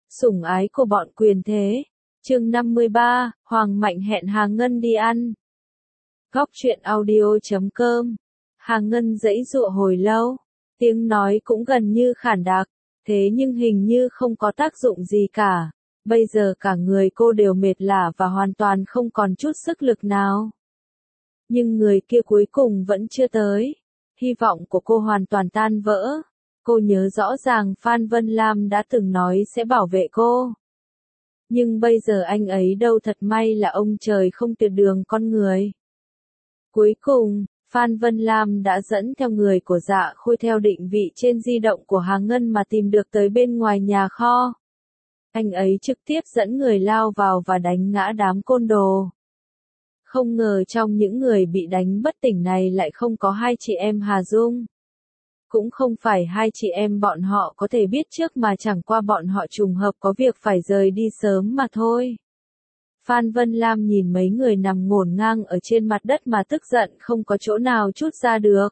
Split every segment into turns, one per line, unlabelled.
Sủng ái của bọn quyền thế. Chương 53, Hoàng Mạnh hẹn Hà Ngân đi ăn. Góc truyện audio.com. Hà Ngân giãy giụa hồi lâu, tiếng nói cũng gần như khản đặc, thế nhưng hình như không có tác dụng gì cả. Bây giờ cả người cô đều mệt lả và hoàn toàn không còn chút sức lực nào. Nhưng người kia cuối cùng vẫn chưa tới. Hy vọng của cô hoàn toàn tan vỡ. Cô nhớ rõ ràng Phan Vân Lam đã từng nói sẽ bảo vệ cô. Nhưng bây giờ anh ấy đâu, thật may là ông trời không tuyệt đường con người. Cuối cùng, Phan Vân Lam đã dẫn theo người của Dạ Khôi theo định vị trên di động của Hà Ngân mà tìm được tới bên ngoài nhà kho. Anh ấy trực tiếp dẫn người lao vào và đánh ngã đám côn đồ. Không ngờ trong những người bị đánh bất tỉnh này lại không có hai chị em Hà Dung. Cũng không phải hai chị em bọn họ có thể biết trước mà chẳng qua bọn họ trùng hợp có việc phải rời đi sớm mà thôi. Phan Vân Lam nhìn mấy người nằm ngổn ngang ở trên mặt đất mà tức giận không có chỗ nào trút ra được.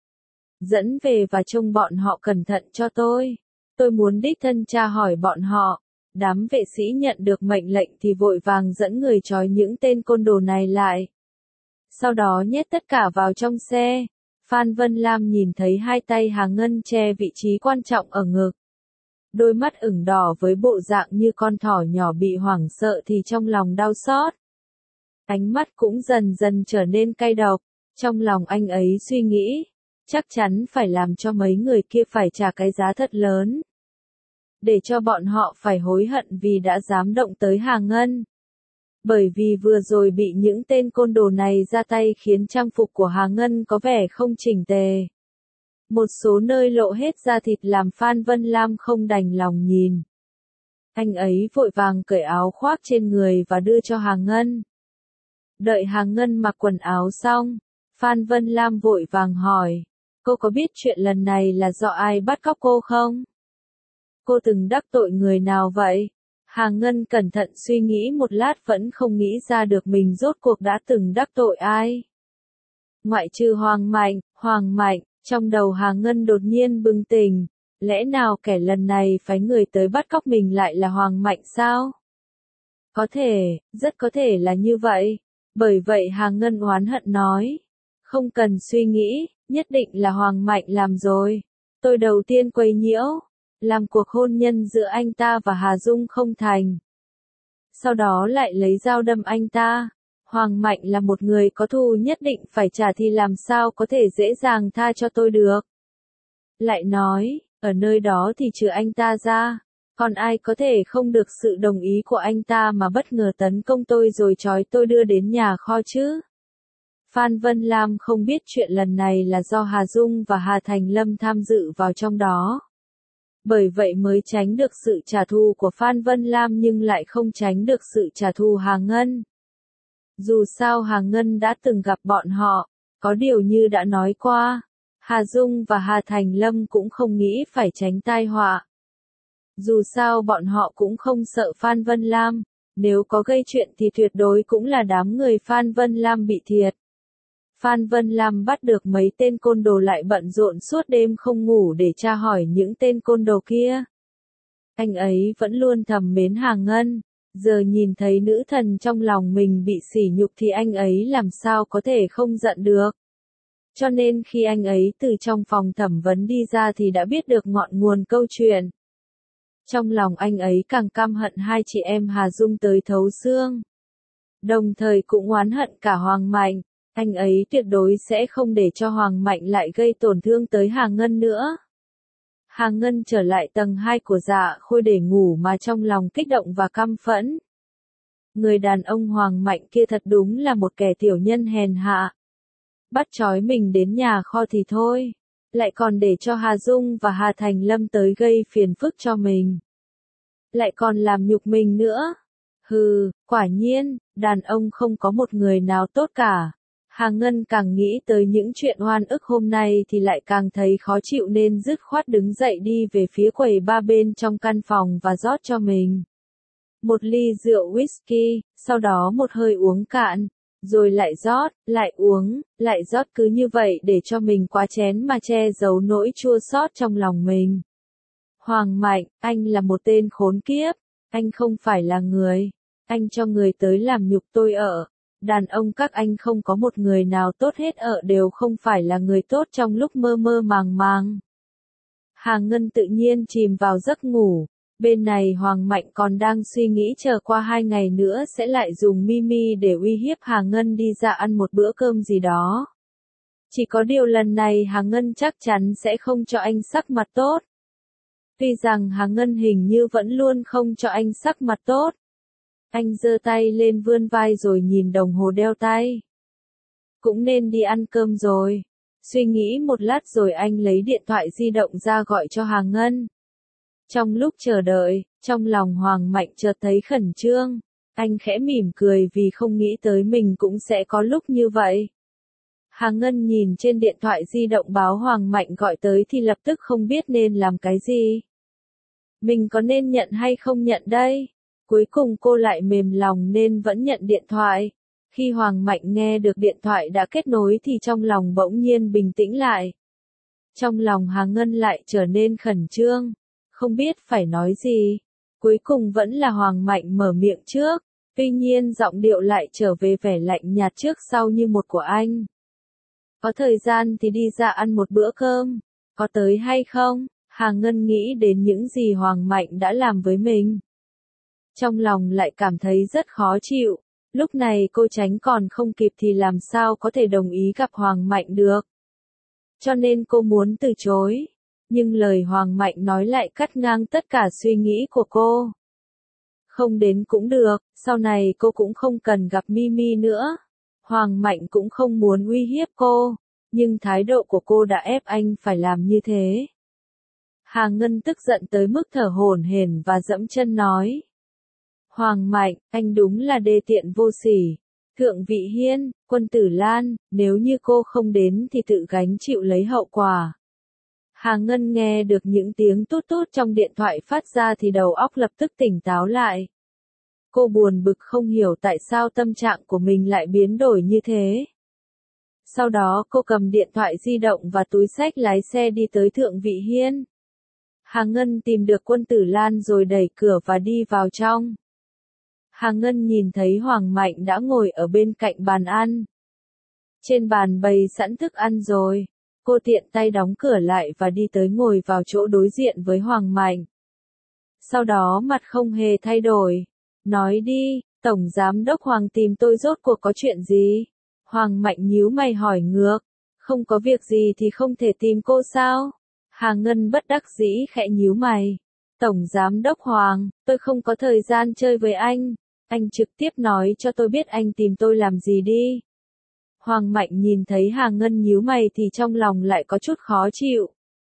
Dẫn về và trông bọn họ cẩn thận cho tôi. Tôi muốn đích thân tra hỏi bọn họ. Đám vệ sĩ nhận được mệnh lệnh thì vội vàng dẫn người trói những tên côn đồ này lại. Sau đó nhét tất cả vào trong xe. Phan Vân Lam nhìn thấy hai tay Hà Ngân che vị trí quan trọng ở ngực. Đôi mắt ửng đỏ với bộ dạng như con thỏ nhỏ bị hoảng sợ thì trong lòng đau xót. Ánh mắt cũng dần dần trở nên cay độc. Trong lòng anh ấy suy nghĩ, chắc chắn phải làm cho mấy người kia phải trả cái giá thật lớn. Để cho bọn họ phải hối hận vì đã dám động tới Hà Ngân. Bởi vì vừa rồi bị những tên côn đồ này ra tay khiến trang phục của Hà Ngân có vẻ không chỉnh tề. Một số nơi lộ hết da thịt làm Phan Vân Lam không đành lòng nhìn. Anh ấy vội vàng cởi áo khoác trên người và đưa cho Hà Ngân. Đợi Hà Ngân mặc quần áo xong, Phan Vân Lam vội vàng hỏi, cô có biết chuyện lần này là do ai bắt cóc cô không? Cô từng đắc tội người nào vậy? Hà Ngân cẩn thận suy nghĩ một lát vẫn không nghĩ ra được mình rốt cuộc đã từng đắc tội ai. Ngoại trừ Hoàng Mạnh, trong đầu Hà Ngân đột nhiên bừng tỉnh, lẽ nào kẻ lần này phái người tới bắt cóc mình lại là Hoàng Mạnh sao? Có thể, rất có thể là như vậy. Bởi vậy Hà Ngân oán hận nói, không cần suy nghĩ, nhất định là Hoàng Mạnh làm rồi. Tôi đầu tiên quấy nhiễu, làm cuộc hôn nhân giữa anh ta và Hà Dung không thành. Sau đó lại lấy dao đâm anh ta. Hoàng Mạnh là một người có thù nhất định phải trả thì làm sao có thể dễ dàng tha cho tôi được. Lại nói, ở nơi đó thì trừ anh ta ra, còn ai có thể không được sự đồng ý của anh ta mà bất ngờ tấn công tôi rồi trói tôi đưa đến nhà kho chứ. Phan Vân Lam không biết chuyện lần này là do Hà Dung và Hà Thành Lâm tham dự vào trong đó. Bởi vậy mới tránh được sự trả thù của Phan Vân Lam nhưng lại không tránh được sự trả thù Hà Ngân. Dù sao Hà Ngân đã từng gặp bọn họ, có điều như đã nói qua, Hà Dung và Hà Thành Lâm cũng không nghĩ phải tránh tai họa. Dù sao bọn họ cũng không sợ Phan Vân Lam, nếu có gây chuyện thì tuyệt đối cũng là đám người Phan Vân Lam bị thiệt. Phan Vân Lam bắt được mấy tên côn đồ lại bận rộn suốt đêm không ngủ để tra hỏi những tên côn đồ kia. Anh ấy vẫn luôn thầm mến Hà Ngân, giờ nhìn thấy nữ thần trong lòng mình bị sỉ nhục thì anh ấy làm sao có thể không giận được. Cho nên khi anh ấy từ trong phòng thẩm vấn đi ra thì đã biết được ngọn nguồn câu chuyện. Trong lòng anh ấy càng căm hận hai chị em Hà Dung tới thấu xương. Đồng thời cũng oán hận cả Hoàng Mạnh. Anh ấy tuyệt đối sẽ không để cho Hoàng Mạnh lại gây tổn thương tới Hà Ngân nữa. Hà Ngân trở lại tầng 2 của Dạ Khôi để ngủ mà trong lòng kích động và căm phẫn. Người đàn ông Hoàng Mạnh kia thật đúng là một kẻ tiểu nhân hèn hạ. Bắt trói mình đến nhà kho thì thôi, lại còn để cho Hà Dung và Hà Thành Lâm tới gây phiền phức cho mình. Lại còn làm nhục mình nữa. Hừ, quả nhiên, đàn ông không có một người nào tốt cả. Hà Ngân càng nghĩ tới những chuyện oan ức hôm nay thì lại càng thấy khó chịu nên dứt khoát đứng dậy đi về phía quầy bar bên trong căn phòng và rót cho mình một ly rượu whisky, sau đó một hơi uống cạn, rồi lại rót, lại uống, lại rót cứ như vậy để cho mình quá chén mà che giấu nỗi chua xót trong lòng mình. Hoàng Mạnh, anh là một tên khốn kiếp, Anh không phải là người. Anh cho người tới làm nhục tôi ở. Đàn ông các anh không có một người nào tốt hết ở, đều không phải là người tốt trong lúc mơ mơ màng màng. Hà Ngân tự nhiên chìm vào giấc ngủ. Bên này Hoàng Mạnh còn đang suy nghĩ chờ qua 2 ngày nữa sẽ lại dùng Mimi để uy hiếp Hà Ngân đi ra ăn một bữa cơm gì đó. Chỉ có điều lần này Hà Ngân chắc chắn sẽ không cho anh sắc mặt tốt. Tuy rằng Hà Ngân hình như vẫn luôn không cho anh sắc mặt tốt. Anh giơ tay lên vươn vai rồi nhìn đồng hồ đeo tay. Cũng nên đi ăn cơm rồi. Suy nghĩ một lát rồi anh lấy điện thoại di động ra gọi cho Hà Ngân. Trong lúc chờ đợi, trong lòng Hoàng Mạnh chợt thấy khẩn trương. Anh khẽ mỉm cười vì không nghĩ tới mình cũng sẽ có lúc như vậy. Hà Ngân nhìn trên điện thoại di động báo Hoàng Mạnh gọi tới thì lập tức không biết nên làm cái gì. Mình có nên nhận hay không nhận đây? Cuối cùng cô lại mềm lòng nên vẫn nhận điện thoại. Khi Hoàng Mạnh nghe được điện thoại đã kết nối thì trong lòng bỗng nhiên bình tĩnh lại. Trong lòng Hà Ngân lại trở nên khẩn trương, không biết phải nói gì. Cuối cùng vẫn là Hoàng Mạnh mở miệng trước, tuy nhiên giọng điệu lại trở về vẻ lạnh nhạt trước sau như một của anh. Có thời gian thì đi ra ăn một bữa cơm, có tới hay không? Hà Ngân nghĩ đến những gì Hoàng Mạnh đã làm với mình. Trong lòng lại cảm thấy rất khó chịu, lúc này cô tránh còn không kịp thì làm sao có thể đồng ý gặp Hoàng Mạnh được. Cho nên cô muốn từ chối, nhưng lời Hoàng Mạnh nói lại cắt ngang tất cả suy nghĩ của cô. Không đến cũng được, sau này cô cũng không cần gặp Mimi nữa. Hoàng Mạnh cũng không muốn uy hiếp cô, nhưng thái độ của cô đã ép anh phải làm như thế. Hà Ngân tức giận tới mức thở hổn hển và dẫm chân nói. Hoàng Mạnh, anh đúng là đê tiện vô sỉ. Thượng Vị Hiên, Quân Tử Lan, nếu như cô không đến thì tự gánh chịu lấy hậu quả. Hà Ngân nghe được những tiếng tút tút trong điện thoại phát ra thì đầu óc lập tức tỉnh táo lại. Cô buồn bực không hiểu tại sao tâm trạng của mình lại biến đổi như thế. Sau đó cô cầm điện thoại di động và túi xách lái xe đi tới Thượng Vị Hiên. Hà Ngân tìm được Quân Tử Lan rồi đẩy cửa và đi vào trong. Hà Ngân nhìn thấy Hoàng Mạnh đã ngồi ở bên cạnh bàn ăn. Trên bàn bày sẵn thức ăn rồi. Cô tiện tay đóng cửa lại và đi tới ngồi vào chỗ đối diện với Hoàng Mạnh. Sau đó mặt không hề thay đổi. Nói đi, Tổng Giám đốc Hoàng tìm tôi rốt cuộc có chuyện gì? Hoàng Mạnh nhíu mày hỏi ngược. Không có việc gì thì không thể tìm cô sao? Hà Ngân bất đắc dĩ khẽ nhíu mày. Tổng Giám đốc Hoàng, tôi không có thời gian chơi với anh. Anh trực tiếp nói cho tôi biết anh tìm tôi làm gì đi. Hoàng Mạnh nhìn thấy Hà Ngân nhíu mày thì trong lòng lại có chút khó chịu.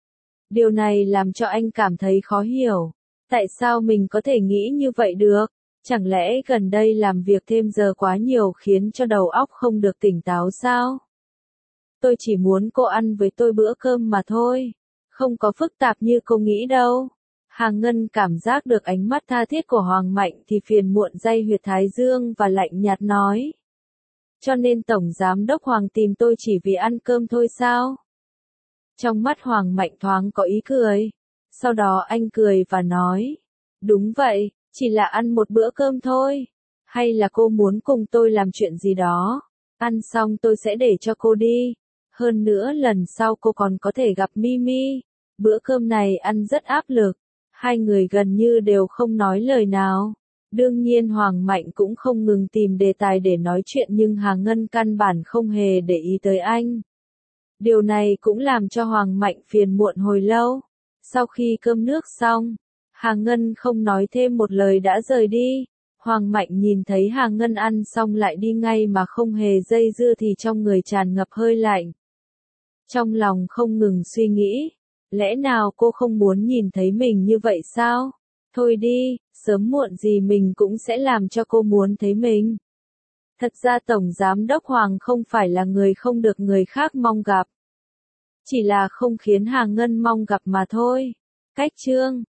Điều này làm cho anh cảm thấy khó hiểu. Tại sao mình có thể nghĩ như vậy được? Chẳng lẽ gần đây làm việc thêm giờ quá nhiều khiến cho đầu óc không được tỉnh táo sao? Tôi chỉ muốn cô ăn với tôi bữa cơm mà thôi. Không có phức tạp như cô nghĩ đâu. Hà Ngân cảm giác được ánh mắt tha thiết của Hoàng Mạnh thì phiền muộn day huyệt thái dương và lạnh nhạt nói. Cho nên Tổng Giám đốc Hoàng tìm tôi chỉ vì ăn cơm thôi sao? Trong mắt Hoàng Mạnh thoáng có ý cười. Sau đó anh cười và nói. Đúng vậy, chỉ là ăn một bữa cơm thôi. Hay là cô muốn cùng tôi làm chuyện gì đó? Ăn xong tôi sẽ để cho cô đi. Hơn nữa lần sau cô còn có thể gặp Mimi. Bữa cơm này ăn rất áp lực. Hai người gần như đều không nói lời nào. Đương nhiên Hoàng Mạnh cũng không ngừng tìm đề tài để nói chuyện nhưng Hà Ngân căn bản không hề để ý tới anh. Điều này cũng làm cho Hoàng Mạnh phiền muộn hồi lâu. Sau khi cơm nước xong, Hà Ngân không nói thêm một lời đã rời đi. Hoàng Mạnh nhìn thấy Hà Ngân ăn xong lại đi ngay mà không hề dây dưa thì trong người tràn ngập hơi lạnh. Trong lòng không ngừng suy nghĩ. Lẽ nào cô không muốn nhìn thấy mình như vậy sao? Thôi đi, sớm muộn gì mình cũng sẽ làm cho cô muốn thấy mình. Thật ra Tổng Giám đốc Hoàng không phải là người không được người khác mong gặp. Chỉ là không khiến Hà Ngân mong gặp mà thôi. Cách chương